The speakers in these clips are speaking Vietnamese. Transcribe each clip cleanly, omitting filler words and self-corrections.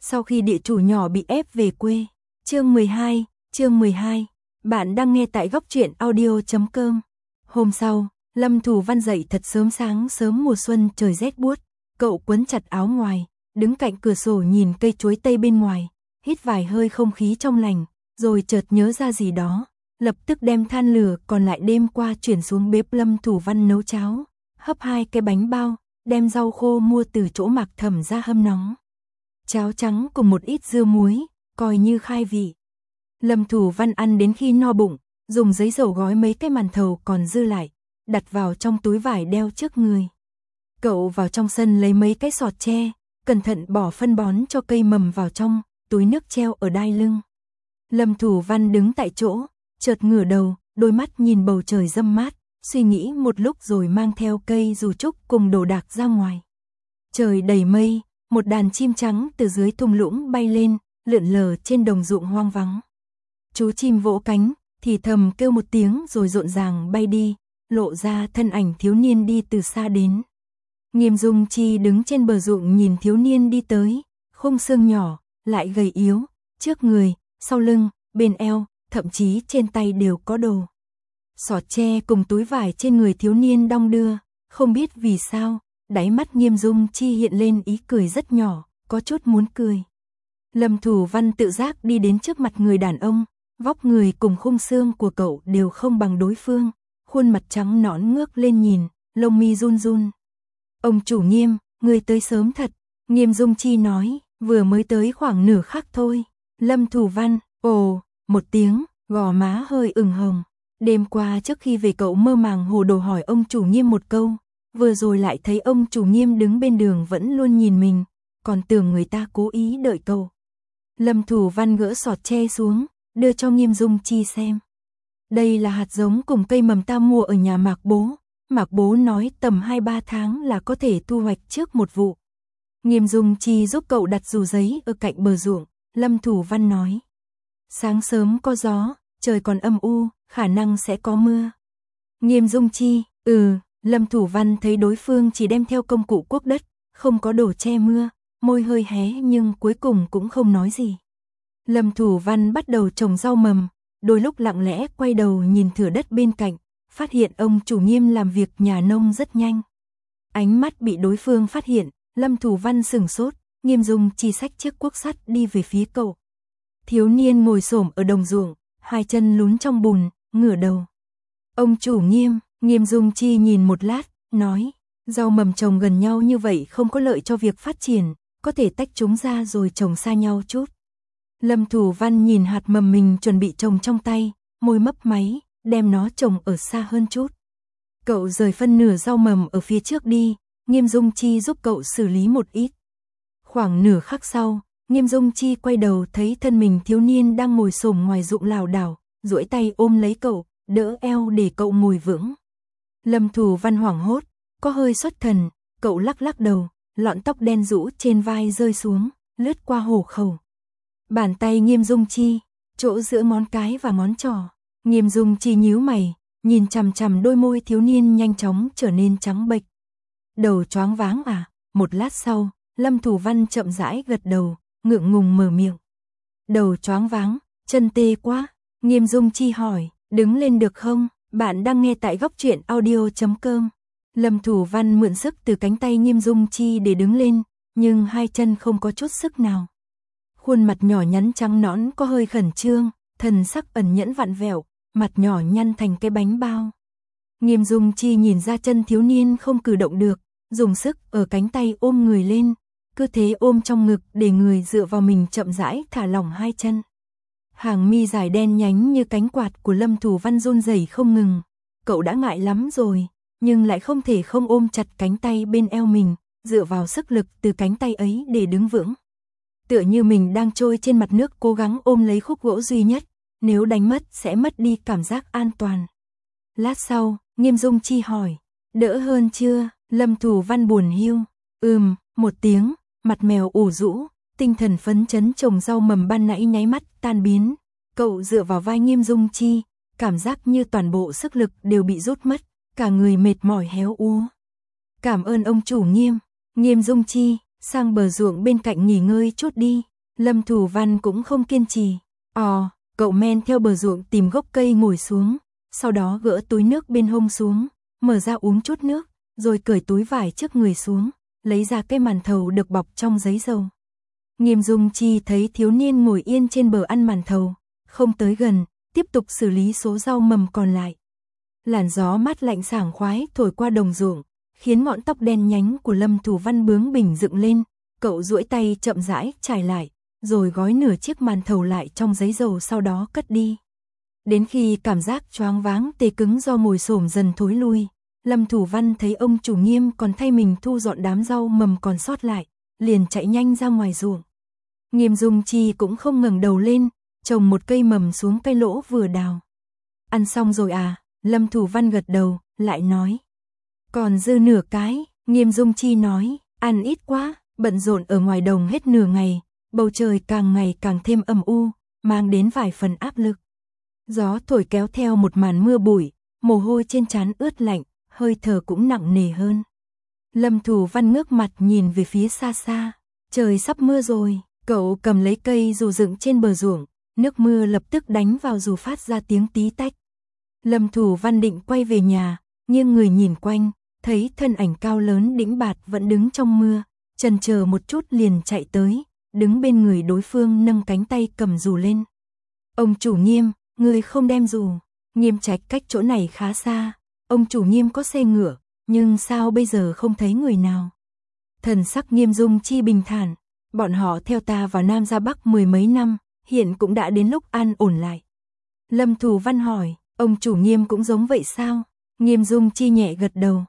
Sau khi địa chủ nhỏ bị ép về quê. Chương 12. Bạn đang nghe tại góc truyện audio.com. Hôm sau, Lâm Thủ Văn dậy thật sớm, sáng sớm mùa xuân trời rét buốt, cậu quấn chặt áo ngoài, đứng cạnh cửa sổ nhìn cây chuối tây bên ngoài, hít vài hơi không khí trong lành, rồi chợt nhớ ra gì đó, lập tức đem than lửa còn lại đêm qua chuyển xuống bếp. Lâm Thủ Văn nấu cháo, hấp 2 cái bánh bao, đem rau khô mua từ chỗ Mạc Thẩm ra hâm nóng. Cháo trắng cùng một ít dưa muối, coi như khai vị. Lâm Thủ Văn ăn đến khi no bụng, dùng giấy dầu gói mấy cái màn thầu còn dư lại, đặt vào trong túi vải đeo trước người. Cậu vào trong sân lấy mấy cái sọt tre, cẩn thận bỏ phân bón cho cây mầm vào trong túi nước treo ở đai lưng. Lâm Thủ Văn đứng tại chỗ, chợt ngửa đầu, đôi mắt nhìn bầu trời râm mát, suy nghĩ một lúc rồi mang theo cây dù trúc cùng đồ đạc ra ngoài. Trời đầy mây, một đàn chim trắng từ dưới thung lũng bay lên, lượn lờ trên đồng ruộng hoang vắng. Chú chim vỗ cánh, thì thầm kêu một tiếng rồi rộn ràng bay đi, lộ ra thân ảnh thiếu niên đi từ xa đến. Nghiêm Dung Chi đứng trên bờ ruộng nhìn thiếu niên đi tới, khung xương nhỏ, lại gầy yếu, trước người, sau lưng, bên eo, thậm chí trên tay đều có đồ. Sọt tre cùng túi vải trên người thiếu niên đong đưa, không biết vì sao, đáy mắt Nghiêm Dung Chi hiện lên ý cười rất nhỏ, có chút muốn cười. Lâm Thủ Văn tự giác đi đến trước mặt người đàn ông, vóc người cùng khung xương của cậu đều không bằng đối phương, khuôn mặt trắng nõn ngước lên nhìn, lông mi run run. Ông chủ Nghiêm, người tới sớm thật, Nghiêm Dung Chi nói, vừa mới tới khoảng nửa khắc thôi. Lâm Thủ Văn, ồ, một tiếng, gò má hơi ửng hồng. Đêm qua trước khi về cậu mơ màng hồ đồ hỏi ông chủ Nghiêm một câu, vừa rồi lại thấy ông chủ Nghiêm đứng bên đường vẫn luôn nhìn mình, còn tưởng người ta cố ý đợi cậu. Lâm Thủ Văn gỡ sọt tre xuống, đưa cho Nghiêm Dung Chi xem. Đây là hạt giống cùng cây mầm ta mua ở nhà Mạc Bố. Mạc Bố nói tầm 2-3 tháng là có thể thu hoạch trước một vụ. Nghiêm Dung Chi giúp cậu đặt dù giấy ở cạnh bờ ruộng. Lâm Thủ Văn nói, sáng sớm có gió, trời còn âm u, khả năng sẽ có mưa. Nghiêm Dung Chi, Lâm Thủ Văn thấy đối phương chỉ đem theo công cụ cuốc đất, không có đồ che mưa, môi hơi hé nhưng cuối cùng cũng không nói gì. Lâm Thủ Văn bắt đầu trồng rau mầm, đôi lúc lặng lẽ quay đầu nhìn thửa đất bên cạnh, phát hiện ông chủ Nghiêm làm việc nhà nông rất nhanh. Ánh mắt bị đối phương phát hiện, Lâm Thủ Văn sửng sốt, Nghiêm Dung Chi xách chiếc cuốc sắt đi về phía cậu. Thiếu niên ngồi xổm ở đồng ruộng, hai chân lún trong bùn, ngửa đầu. Ông chủ Nghiêm, Nghiêm Dung Chi nhìn một lát, nói, rau mầm trồng gần nhau như vậy không có lợi cho việc phát triển, có thể tách chúng ra rồi trồng xa nhau chút. Lâm Thủ Văn nhìn hạt mầm mình chuẩn bị trồng trong tay, môi mấp máy, đem nó trồng ở xa hơn chút. Cậu rời phân nửa rau mầm ở phía trước đi, Nghiêm Dung Chi giúp cậu xử lý một ít. Khoảng nửa khắc sau, Nghiêm Dung Chi quay đầu thấy thân mình thiếu niên đang ngồi xổm ngoài ruộng lảo đảo, duỗi tay ôm lấy cậu, đỡ eo để cậu ngồi vững. Lâm Thủ Văn hoảng hốt, có hơi xuất thần, cậu lắc lắc đầu, lọn tóc đen rũ trên vai rơi xuống, lướt qua hổ khẩu. Bàn tay Nghiêm Dung Chi, chỗ giữa ngón cái và ngón trỏ. Nghiêm Dung Chi nhíu mày, nhìn chằm chằm đôi môi thiếu niên nhanh chóng trở nên trắng bệch. Đầu choáng váng à? Một lát sau, Lâm Thủ Văn chậm rãi gật đầu, ngượng ngùng mở miệng. Đầu choáng váng, chân tê quá. Nghiêm Dung Chi hỏi, đứng lên được không? Bạn đang nghe tại góc truyện audio.com. Lâm Thủ Văn mượn sức từ cánh tay Nghiêm Dung Chi để đứng lên, nhưng hai chân không có chút sức nào. Khuôn mặt nhỏ nhắn trắng nõn có hơi khẩn trương, thần sắc ẩn nhẫn vặn vẹo, mặt nhỏ nhăn thành cái bánh bao. Nghiêm Dung Chi nhìn ra chân thiếu niên không cử động được, dùng sức ở cánh tay ôm người lên, cứ thế ôm trong ngực để người dựa vào mình chậm rãi thả lỏng hai chân. Hàng mi dài đen nhánh như cánh quạt của Lâm Thủ Văn run rẩy không ngừng. Cậu đã ngại lắm rồi, nhưng lại không thể không ôm chặt cánh tay bên eo mình, dựa vào sức lực từ cánh tay ấy để đứng vững. Tựa như mình đang trôi trên mặt nước cố gắng ôm lấy khúc gỗ duy nhất, nếu đánh mất sẽ mất đi cảm giác an toàn. Lát sau, Nghiêm Dung Chi hỏi, đỡ hơn chưa? Lâm Thủ Văn buồn hiu, một tiếng, mặt mèo ủ rũ, tinh thần phấn chấn trồng rau mầm ban nãy nháy mắt tan biến. Cậu dựa vào vai Nghiêm Dung Chi, cảm giác như toàn bộ sức lực đều bị rút mất, cả người mệt mỏi héo úa. Cảm ơn ông chủ Nghiêm. Nghiêm Dung Chi, sang bờ ruộng bên cạnh nghỉ ngơi chút đi. Lâm Thủ Văn cũng không kiên trì. Cậu men theo bờ ruộng tìm gốc cây ngồi xuống, sau đó gỡ túi nước bên hông xuống, mở ra uống chút nước, rồi cởi túi vải trước người xuống, lấy ra cái màn thầu được bọc trong giấy dầu. Nghiêm Dung Chi thấy thiếu niên ngồi yên trên bờ ăn màn thầu, không tới gần, tiếp tục xử lý số rau mầm còn lại. Làn gió mát lạnh sảng khoái thổi qua đồng ruộng, khiến ngọn tóc đen nhánh của Lâm Thủ Văn bướng bỉnh dựng lên, cậu duỗi tay chậm rãi trải lại, rồi gói nửa chiếc màn thầu lại trong giấy dầu sau đó cất đi. Đến khi cảm giác choáng váng tê cứng do ngồi xổm dần thối lui, Lâm Thủ Văn thấy ông chủ Nghiêm còn thay mình thu dọn đám rau mầm còn sót lại, liền chạy nhanh ra ngoài ruộng. Nghiêm Dung Chi cũng không ngẩng đầu lên, trồng một cây mầm xuống cây lỗ vừa đào. Ăn xong rồi à? Lâm Thủ Văn gật đầu, lại nói. Còn dư nửa cái, Nghiêm Dung Chi nói, ăn ít quá, bận rộn ở ngoài đồng hết nửa ngày, bầu trời càng ngày càng thêm âm u, mang đến vài phần áp lực. Gió thổi kéo theo một màn mưa bụi, mồ hôi trên trán ướt lạnh, hơi thở cũng nặng nề hơn. Lâm Thủ Văn ngước mặt nhìn về phía xa xa, trời sắp mưa rồi, cậu cầm lấy cây dù dựng trên bờ ruộng, nước mưa lập tức đánh vào dù phát ra tiếng tí tách. Lâm Thủ Văn định quay về nhà, nhưng người nhìn quanh, thấy thân ảnh cao lớn đĩnh bạt vẫn đứng trong mưa, chần chờ một chút liền chạy tới, đứng bên người đối phương nâng cánh tay cầm dù lên. Ông chủ Nghiêm, người không đem dù. Nghiêm Trạch cách chỗ này khá xa, ông chủ Nghiêm có xe ngựa, nhưng sao bây giờ không thấy người nào? Thần sắc Nghiêm Dung Chi bình thản, bọn họ theo ta vào Nam ra Bắc 10 mấy năm, hiện cũng đã đến lúc an ổn lại. Lâm Thủ Văn hỏi, ông chủ Nghiêm cũng giống vậy sao? Nghiêm Dung Chi nhẹ gật đầu.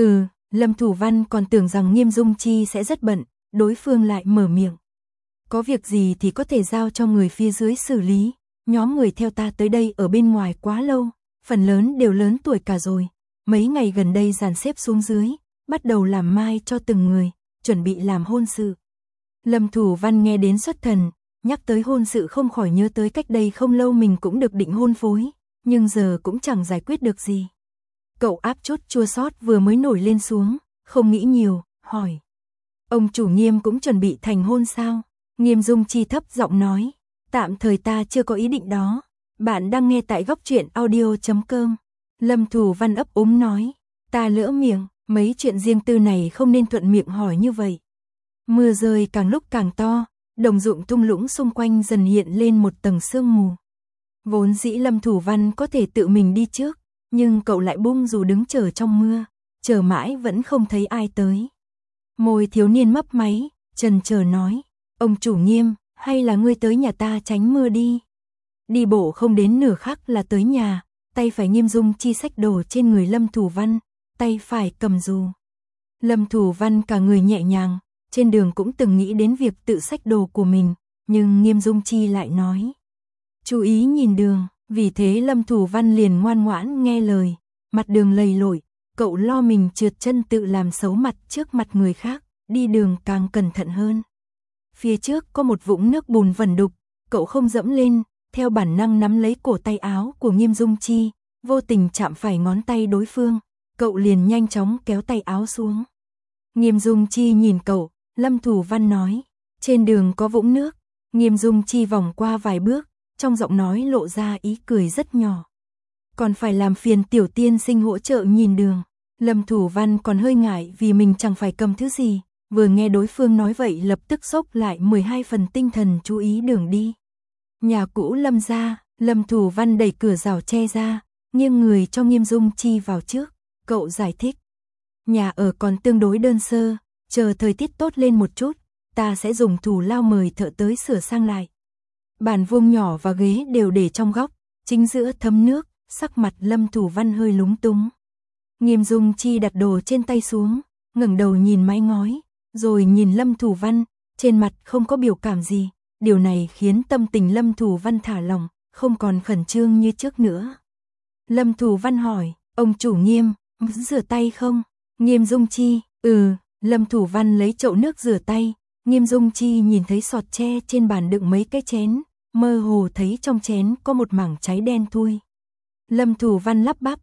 Lâm Thủ Văn còn tưởng rằng Nghiêm Dung Chi sẽ rất bận, đối phương lại mở miệng. Có việc gì thì có thể giao cho người phía dưới xử lý, nhóm người theo ta tới đây ở bên ngoài quá lâu, phần lớn đều lớn tuổi cả rồi, mấy ngày gần đây dàn xếp xuống dưới, bắt đầu làm mai cho từng người, chuẩn bị làm hôn sự. Lâm Thủ Văn nghe đến xuất thần, nhắc tới hôn sự không khỏi nhớ tới cách đây không lâu mình cũng được định hôn phối, nhưng giờ cũng chẳng giải quyết được gì. Cậu áp chút chua xót vừa mới nổi lên xuống, không nghĩ nhiều, hỏi. Ông chủ Nghiêm cũng chuẩn bị thành hôn sao? Nghiêm Dung Chi thấp giọng nói, tạm thời ta chưa có ý định đó. Bạn đang nghe tại góc truyện audio.com. Lâm Thủ Văn ấp úng nói, ta lỡ miệng, mấy chuyện riêng tư này không nên thuận miệng hỏi như vậy. Mưa rơi càng lúc càng to, đồng ruộng thung lũng xung quanh dần hiện lên một tầng sương mù. Vốn dĩ Lâm Thủ Văn có thể tự mình đi trước, nhưng cậu lại bung dù đứng chờ trong mưa, chờ mãi vẫn không thấy ai tới. Môi thiếu niên mấp máy, chần chờ nói, ông chủ Nghiêm, hay là ngươi tới nhà ta tránh mưa đi. Đi bộ không đến nửa khắc là tới nhà, tay phải Nghiêm Dung Chi xách đồ trên người Lâm Thủ Văn, tay phải cầm dù. Lâm Thủ Văn cả người nhẹ nhàng, trên đường cũng từng nghĩ đến việc tự xách đồ của mình, nhưng Nghiêm Dung Chi lại nói. Chú ý nhìn đường, vì thế Lâm Thủ Văn liền ngoan ngoãn nghe lời, mặt đường lầy lội, cậu lo mình trượt chân tự làm xấu mặt trước mặt người khác, đi đường càng cẩn thận hơn. Phía trước có một vũng nước bùn vẩn đục, cậu không dẫm lên, theo bản năng nắm lấy cổ tay áo của Nghiêm Dung Chi, vô tình chạm phải ngón tay đối phương, cậu liền nhanh chóng kéo tay áo xuống. Nghiêm Dung Chi nhìn cậu, Lâm Thủ Văn nói, trên đường có vũng nước. Nghiêm Dung Chi vòng qua vài bước, trong giọng nói lộ ra ý cười rất nhỏ. Còn phải làm phiền tiểu tiên sinh hỗ trợ nhìn đường. Lâm Thủ Văn còn hơi ngại vì mình chẳng phải cầm thứ gì, vừa nghe đối phương nói vậy lập tức xốc lại 12 phần tinh thần chú ý đường đi. Nhà cũ Lâm gia, Lâm Thủ Văn đẩy cửa rào tre ra, nghiêng người cho Nghiêm Dung Chi vào trước, cậu giải thích. Nhà ở còn tương đối đơn sơ, chờ thời tiết tốt lên một chút, ta sẽ dùng thủ lao mời thợ tới sửa sang lại. Bàn vuông nhỏ và ghế đều để trong góc, chính giữa thấm nước, sắc mặt Lâm Thủ Văn hơi lúng túng. Nghiêm Dung Chi đặt đồ trên tay xuống, ngẩng đầu nhìn mái ngói, rồi nhìn Lâm Thủ Văn, trên mặt không có biểu cảm gì, điều này khiến tâm tình Lâm Thủ Văn thả lỏng, không còn khẩn trương như trước nữa. Lâm Thủ Văn hỏi, ông chủ Nghiêm, rửa tay không? Nghiêm Dung Chi, Lâm Thủ Văn lấy chậu nước rửa tay, Nghiêm Dung Chi nhìn thấy sọt tre trên bàn đựng mấy cái chén, mơ hồ thấy trong chén có một mảng cháy đen thui. Lâm Thủ Văn lắp bắp,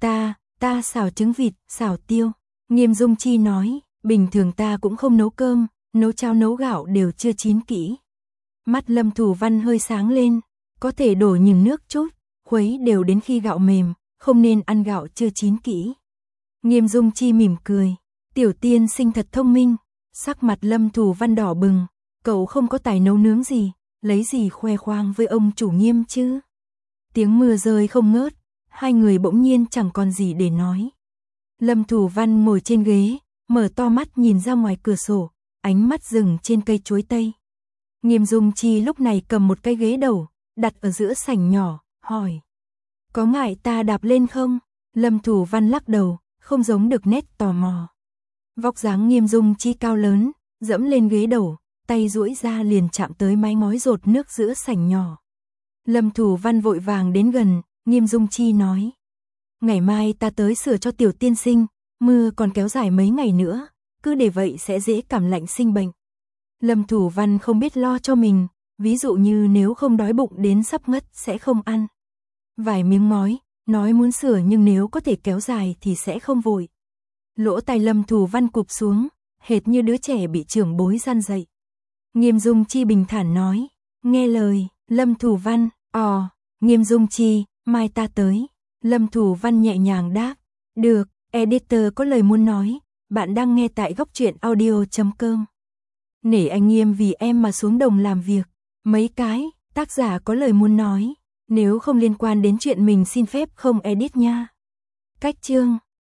ta xào trứng vịt, xào tiêu. Nghiêm Dung Chi nói, bình thường ta cũng không nấu cơm, nấu cháo nấu gạo đều chưa chín kỹ. Mắt Lâm Thủ Văn hơi sáng lên, có thể đổ nhừng nước chút, khuấy đều đến khi gạo mềm, không nên ăn gạo chưa chín kỹ. Nghiêm Dung Chi mỉm cười, tiểu tiên sinh thật thông minh, sắc mặt Lâm Thủ Văn đỏ bừng, cậu không có tài nấu nướng gì, lấy gì khoe khoang với ông chủ Nghiêm chứ. Tiếng mưa rơi không ngớt, hai người bỗng nhiên chẳng còn gì để nói. Lâm Thủ Văn ngồi trên ghế, mở to mắt nhìn ra ngoài cửa sổ, ánh mắt dừng trên cây chuối tây. Nghiêm Dung Chi lúc này cầm một cái ghế đầu, đặt ở giữa sảnh nhỏ, hỏi. Có ngại ta đạp lên không? Lâm Thủ Văn lắc đầu, không giống được nét tò mò. Vóc dáng Nghiêm Dung Chi cao lớn, dẫm lên ghế đầu, tay duỗi ra liền chạm tới mái ngói dột nước giữa sảnh nhỏ. Lâm Thủ Văn vội vàng đến gần, Nghiêm Dung Chi nói. Ngày mai ta tới sửa cho tiểu tiên sinh, mưa còn kéo dài mấy ngày nữa, cứ để vậy sẽ dễ cảm lạnh sinh bệnh. Lâm Thủ Văn không biết lo cho mình, ví dụ như nếu không đói bụng đến sắp ngất sẽ không ăn vài miếng ngói, nói muốn sửa nhưng nếu có thể kéo dài thì sẽ không vội. Lỗ tai Lâm Thủ Văn cụp xuống, hệt như đứa trẻ bị trưởng bối gian dạy. Nghiêm Dung Chi bình thản nói, nghe lời. Lâm Thủ Văn, Nghiêm Dung Chi, mai ta tới. Lâm Thủ Văn nhẹ nhàng đáp, được, editor có lời muốn nói, bạn đang nghe tại góc truyện audio.com. Nể anh Nghiêm vì em mà xuống đồng làm việc, mấy cái, tác giả có lời muốn nói, nếu không liên quan đến chuyện mình xin phép không edit nha. Cách chương